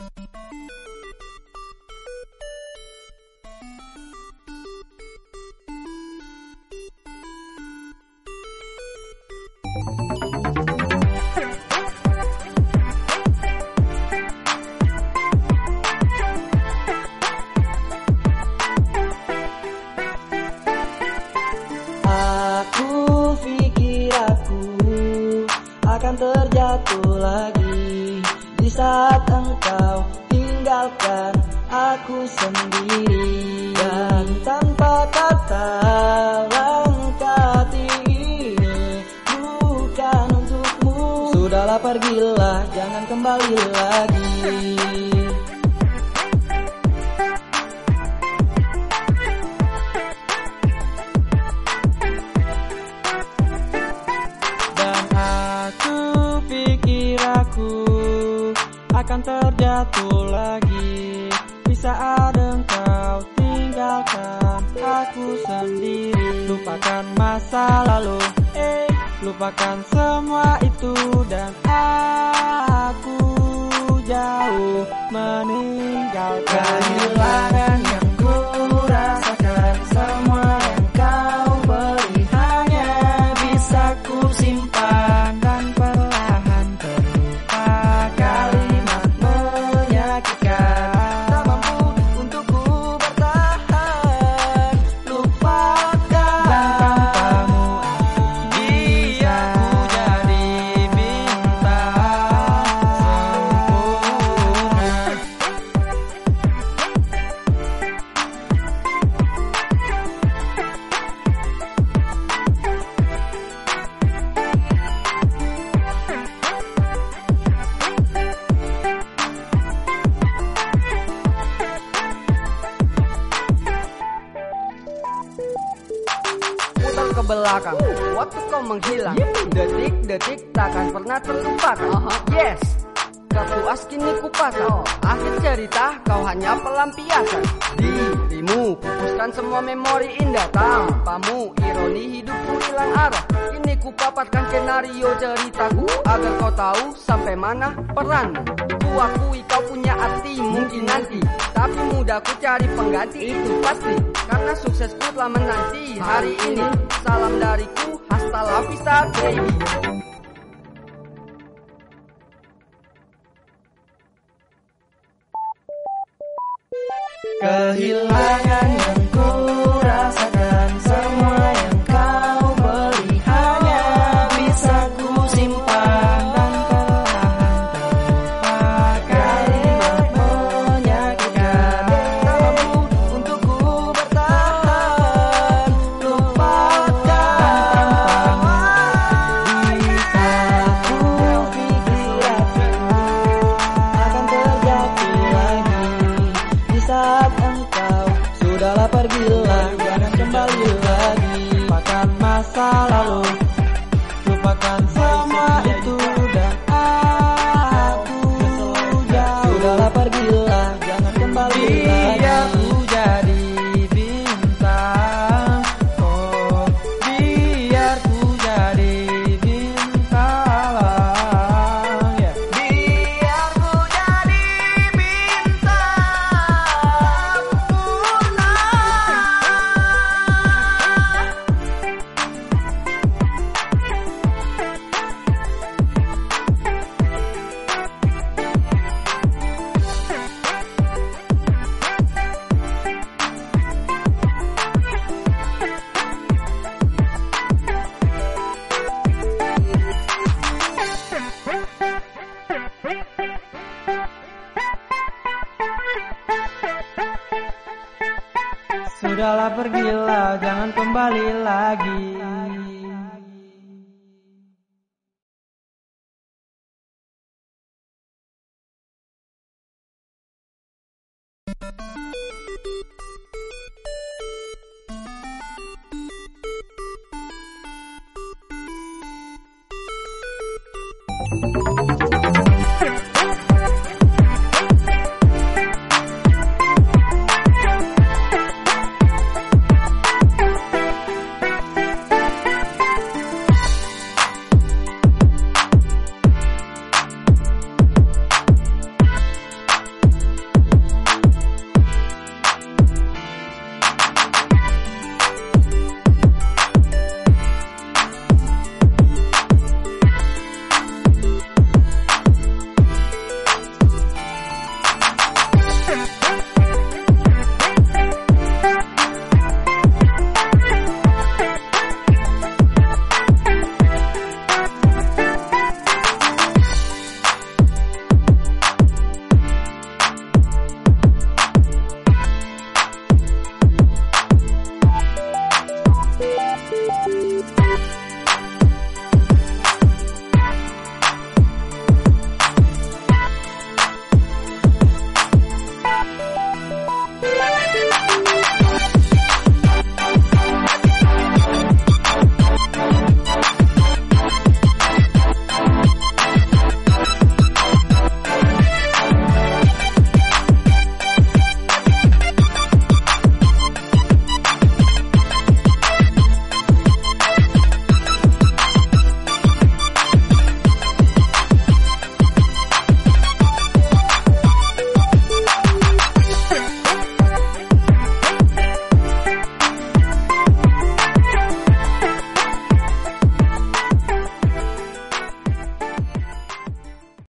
Aku pikir aku akan terjatuh lagi di saat engkau tinggalkan aku sendiri. Dan tanpa kata langkah ini bukan untukmu. Sudahlah pergilah, jangan kembali lagi. Akan terjatuh lagi di saat engkau tinggalkan aku sendiri. Lupakan masa lalu, lupakan semua itu, dan aku jauh meninggalkan. Kehilangan yang ku rasakan, semua yang kau beri hanya bisa ku simpan dan perlahan terlupa. Kalimat menyakitkan, tak mampu untuk ku bertahan. Lupakan, dan tanpamu biar ku jadi bintang Putar ke belakang, waktu kau menghilang, detik-detik takkan pernah terlupakan. Yes, kepuas kini ku pasang, akhir cerita kau hanya pelampiasan. Dirimu pupuskan semua memori indah, tanpamu ironi hidupku hilang arah. Kini ku paparkan skenario ceritaku agar kau tahu sampai mana peranmu. Ku akui kau punya arti mungkin nanti, tapi mudah ku cari pengganti itu pasti. Karena suksesku telah menanti hari ini. Salam dariku, hasta la vista baby. Kehilangan yang ku rasakan, semua yang kau beri hanya bisa ku simpan dan perlahan terlupa. Kalimat menyakitkan, tak mampu untuk ku bertahan. Lupakan, bisa ku pikir aku akan terjatuh lagi di saat engkau sudahlah pergilah, jangan kembali lagi. Lupakan masa lalu, lupakan semua itu, dan aku jauh. Sudahlah pergilah, jangan kembali lagi. Biar ku jadi bintang, oh biar ku jadi bintang, yeah. Biar ku jadi bintang purna. Sudahlah pergilah, jangan kembali lagi.